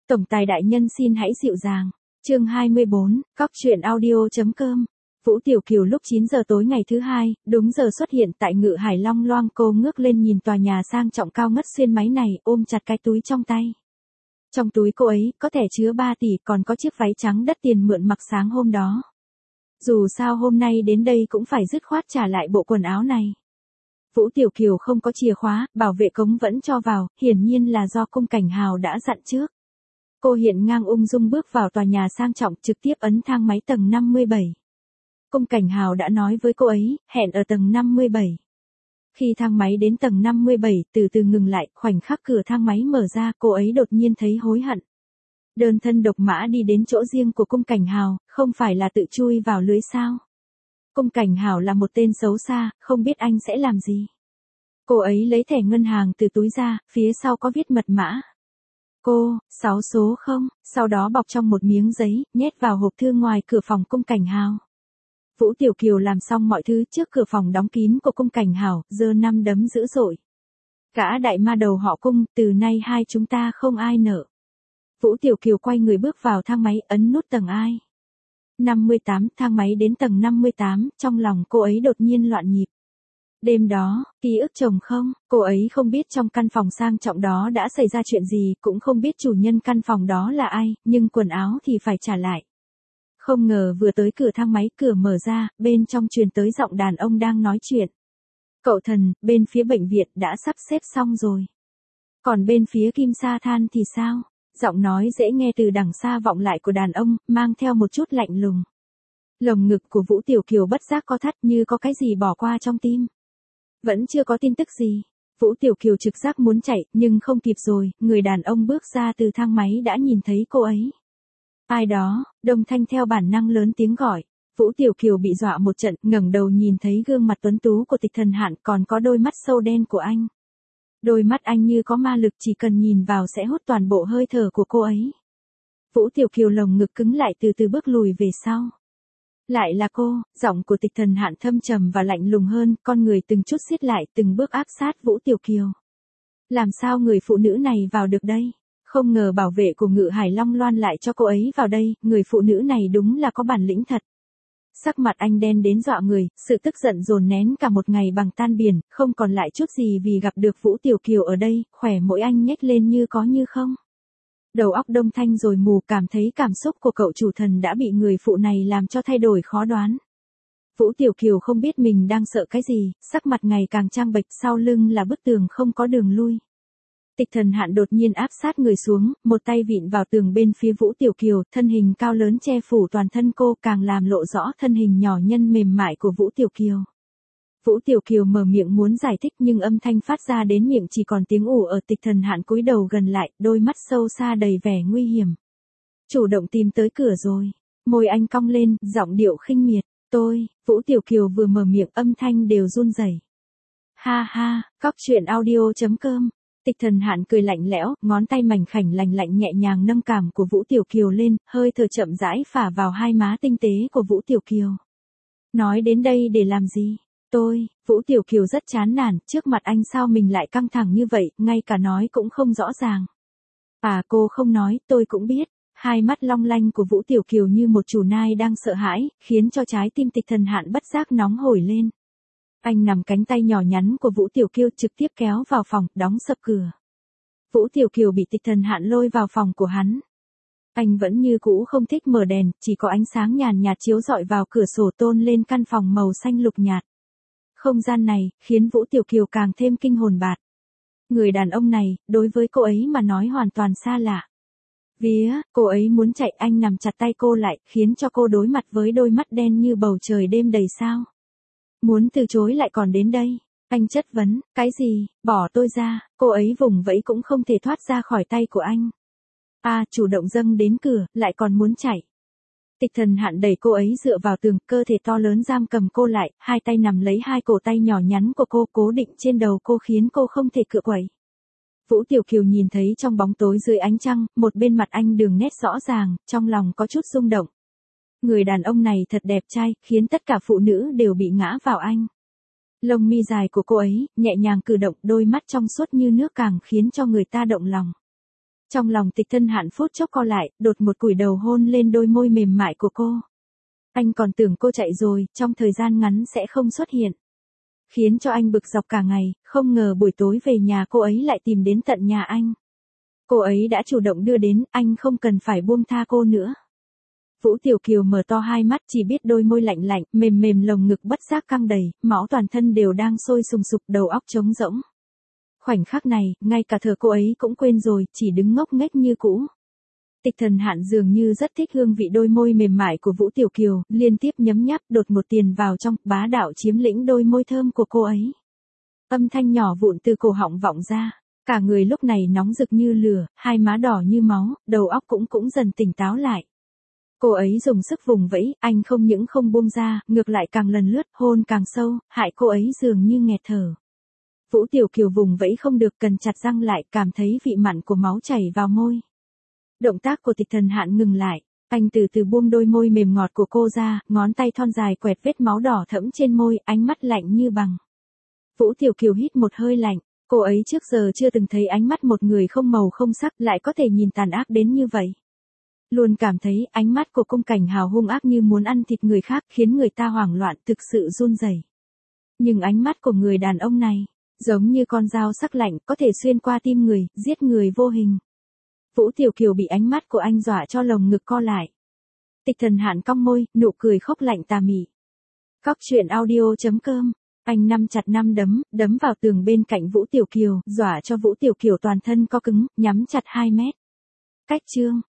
Tổng tài đại nhân xin hãy dịu dàng. Chương 24, Cóc truyện audio.com. Vũ Tiểu Kiều lúc 9 giờ tối ngày thứ hai, đúng giờ xuất hiện tại Ngự Hải Long Loan. Cô ngước lên nhìn tòa nhà sang trọng cao ngất xuyên máy này, ôm chặt cái túi trong tay. Trong túi cô ấy có thẻ chứa 3 tỷ, còn có chiếc váy trắng đắt tiền mượn mặc sáng hôm đó. Dù sao hôm nay đến đây cũng phải dứt khoát trả lại bộ quần áo này. Vũ Tiểu Kiều không có chìa khóa, bảo vệ cống vẫn cho vào, hiển nhiên là do Cung Cảnh Hào đã dặn trước. Cô hiện ngang ung dung bước vào tòa nhà sang trọng, trực tiếp ấn thang máy tầng 57. Cung Cảnh Hào đã nói với cô ấy, hẹn ở tầng 57. Khi thang máy đến tầng 57, từ từ ngừng lại, khoảnh khắc cửa thang máy mở ra, cô ấy đột nhiên thấy hối hận. Đơn thân độc mã đi đến chỗ riêng của Cung Cảnh Hào, không phải là tự chui vào lưới sao? Cung Cảnh Hào là một tên xấu xa, không biết anh sẽ làm gì. Cô ấy lấy thẻ ngân hàng từ túi ra, phía sau có viết mật mã. 6 số 0, sau đó bọc trong một miếng giấy, nhét vào hộp thư ngoài cửa phòng Cung Cảnh Hào. Vũ Tiểu Kiều làm xong mọi thứ trước cửa phòng đóng kín của Cung Cảnh Hào, giơ năm đấm dữ dội. Gã đại ma đầu họ Cung, từ nay hai chúng ta không ai nợ. Vũ Tiểu Kiều quay người bước vào thang máy, ấn nút tầng ai. 58, thang máy đến tầng 58, trong lòng cô ấy đột nhiên loạn nhịp. Đêm đó, ký ức chồng không, cô ấy không biết trong căn phòng sang trọng đó đã xảy ra chuyện gì, cũng không biết chủ nhân căn phòng đó là ai, nhưng quần áo thì phải trả lại. Không ngờ vừa tới cửa thang máy, cửa mở ra, bên trong truyền tới giọng đàn ông đang nói chuyện. Cậu thần, bên phía bệnh viện đã sắp xếp xong rồi. Còn bên phía Kim Sa Than thì sao? Giọng nói dễ nghe từ đằng xa vọng lại của đàn ông, mang theo một chút lạnh lùng. Lồng ngực của Vũ Tiểu Kiều bất giác co thắt như có cái gì bỏ qua trong tim. Vẫn chưa có tin tức gì. Vũ Tiểu Kiều trực giác muốn chạy, nhưng không kịp rồi, người đàn ông bước ra từ thang máy đã nhìn thấy cô ấy. Ai đó, đồng thanh theo bản năng lớn tiếng gọi. Vũ Tiểu Kiều bị dọa một trận, ngẩng đầu nhìn thấy gương mặt tuấn tú của Tịch Thần Hạn, còn có đôi mắt sâu đen của anh. Đôi mắt anh như có ma lực, chỉ cần nhìn vào sẽ hút toàn bộ hơi thở của cô ấy. Vũ Tiểu Kiều lồng ngực cứng lại, từ từ bước lùi về sau. Lại là cô, giọng của Tịch Thần Hạn thâm trầm và lạnh lùng hơn, con người từng chút siết lại, từng bước áp sát Vũ Tiểu Kiều. Làm sao người phụ nữ này vào được đây? Không ngờ bảo vệ của Ngự Hải Long Loan lại cho cô ấy vào đây, người phụ nữ này đúng là có bản lĩnh thật. Sắc mặt anh đen đến dọa người, sự tức giận dồn nén cả một ngày bằng tan biển, không còn lại chút gì vì gặp được Vũ Tiểu Kiều ở đây, khỏe mỗi anh nhếch lên như có như không. Đầu óc đông thanh rồi mù, cảm thấy cảm xúc của cậu chủ thần đã bị người phụ này làm cho thay đổi khó đoán. Vũ Tiểu Kiều không biết mình đang sợ cái gì, sắc mặt ngày càng trang bệch, sau lưng là bức tường không có đường lui. Tịch Thần Hạn đột nhiên áp sát người xuống, một tay vịn vào tường bên phía Vũ Tiểu Kiều, thân hình cao lớn che phủ toàn thân cô, càng làm lộ rõ thân hình nhỏ nhân mềm mại của Vũ Tiểu Kiều. Vũ Tiểu Kiều mở miệng muốn giải thích nhưng âm thanh phát ra đến miệng chỉ còn tiếng ù. Ở Tịch Thần Hạn cúi đầu gần lại, đôi mắt sâu xa đầy vẻ nguy hiểm. Chủ động tìm tới cửa rồi. Môi anh cong lên, giọng điệu khinh miệt. Vũ Tiểu Kiều vừa mở miệng âm thanh đều run rẩy. Ha ha, Cóc truyện audio.com. Tịch Thần Hạn cười lạnh lẽo, ngón tay mảnh khảnh lành lạnh nhẹ nhàng nâng cằm của Vũ Tiểu Kiều lên, hơi thở chậm rãi phả vào hai má tinh tế của Vũ Tiểu Kiều. Nói đến đây để làm gì? Vũ Tiểu Kiều rất chán nản, trước mặt anh sao mình lại căng thẳng như vậy, ngay cả nói cũng không rõ ràng. Cô không nói, tôi cũng biết. Hai mắt long lanh của Vũ Tiểu Kiều như một chủ nai đang sợ hãi, khiến cho trái tim Tịch Thần Hạn bất giác nóng hổi lên. Anh nằm cánh tay nhỏ nhắn của Vũ Tiểu Kiều trực tiếp kéo vào phòng, đóng sập cửa. Vũ Tiểu Kiều bị Tịch Thần Hạn lôi vào phòng của hắn. Anh vẫn như cũ không thích mở đèn, chỉ có ánh sáng nhàn nhạt chiếu rọi vào cửa sổ tôn lên căn phòng màu xanh lục nhạt. Không gian này, khiến Vũ Tiểu Kiều càng thêm kinh hồn bạt. Người đàn ông này, đối với cô ấy mà nói hoàn toàn xa lạ. Cô ấy muốn chạy, anh nằm chặt tay cô lại, khiến cho cô đối mặt với đôi mắt đen như bầu trời đêm đầy sao. Muốn từ chối lại còn đến đây. Anh chất vấn, cái gì, bỏ tôi ra, cô ấy vùng vẫy cũng không thể thoát ra khỏi tay của anh. Chủ động dâng đến cửa, lại còn muốn chạy. Tịch Thần Hạn đẩy cô ấy dựa vào tường, cơ thể to lớn giam cầm cô lại, hai tay nắm lấy hai cổ tay nhỏ nhắn của cô, cố định trên đầu cô khiến cô không thể cựa quậy. Vũ Tiểu Kiều nhìn thấy trong bóng tối dưới ánh trăng, một bên mặt anh đường nét rõ ràng, trong lòng có chút rung động. Người đàn ông này thật đẹp trai, khiến tất cả phụ nữ đều bị ngã vào anh. Lông mi dài của cô ấy, nhẹ nhàng cử động, đôi mắt trong suốt như nước càng khiến cho người ta động lòng. Trong lòng Tịch Thân Hạn phút chốc co lại, đột một cúi đầu hôn lên đôi môi mềm mại của cô. Anh còn tưởng cô chạy rồi, trong thời gian ngắn sẽ không xuất hiện. Khiến cho anh bực dọc cả ngày, không ngờ buổi tối về nhà cô ấy lại tìm đến tận nhà anh. Cô ấy đã chủ động đưa đến, anh không cần phải buông tha cô nữa. Vũ Tiểu Kiều mở to hai mắt, chỉ biết đôi môi lạnh lạnh, mềm mềm lồng ngực bất giác căng đầy, máu toàn thân đều đang sôi sùng sục, đầu óc trống rỗng. Khoảnh khắc này, ngay cả thở cô ấy cũng quên rồi, chỉ đứng ngốc nghếch như cũ. Tịch Thần Hạn dường như rất thích hương vị đôi môi mềm mại của Vũ Tiểu Kiều, liên tiếp nhấm nháp, đột một tiền vào trong, bá đạo chiếm lĩnh đôi môi thơm của cô ấy. Âm thanh nhỏ vụn từ cổ họng vọng ra, cả người lúc này nóng rực như lửa, hai má đỏ như máu, đầu óc cũng dần tỉnh táo lại. Cô ấy dùng sức vùng vẫy, anh không những không buông ra, ngược lại càng lần lướt, hôn càng sâu, hại cô ấy dường như nghẹt thở. Vũ Tiểu Kiều vùng vẫy không được, cần chặt răng lại, cảm thấy vị mặn của máu chảy vào môi. Động tác của Tịch Thần Hạn ngừng lại, anh từ từ buông đôi môi mềm ngọt của cô ra, ngón tay thon dài quẹt vết máu đỏ thẫm trên môi, ánh mắt lạnh như bằng. Vũ Tiểu Kiều hít một hơi lạnh, cô ấy trước giờ chưa từng thấy ánh mắt một người không màu không sắc lại có thể nhìn tàn ác đến như vậy. Luôn cảm thấy ánh mắt của Cung Cảnh Hào hung ác như muốn ăn thịt người khác, khiến người ta hoảng loạn, thực sự run rẩy. Nhưng ánh mắt của người đàn ông này, giống như con dao sắc lạnh, có thể xuyên qua tim người, giết người vô hình. Vũ Tiểu Kiều bị ánh mắt của anh dọa cho lồng ngực co lại. Tịch Thần Hạn cong môi, nụ cười khốc lạnh tà mị. Cóc truyện audio.com. Anh nắm chặt năm đấm vào tường bên cạnh Vũ Tiểu Kiều, dọa cho Vũ Tiểu Kiều toàn thân co cứng, nhắm chặt 2 mét. Cách chương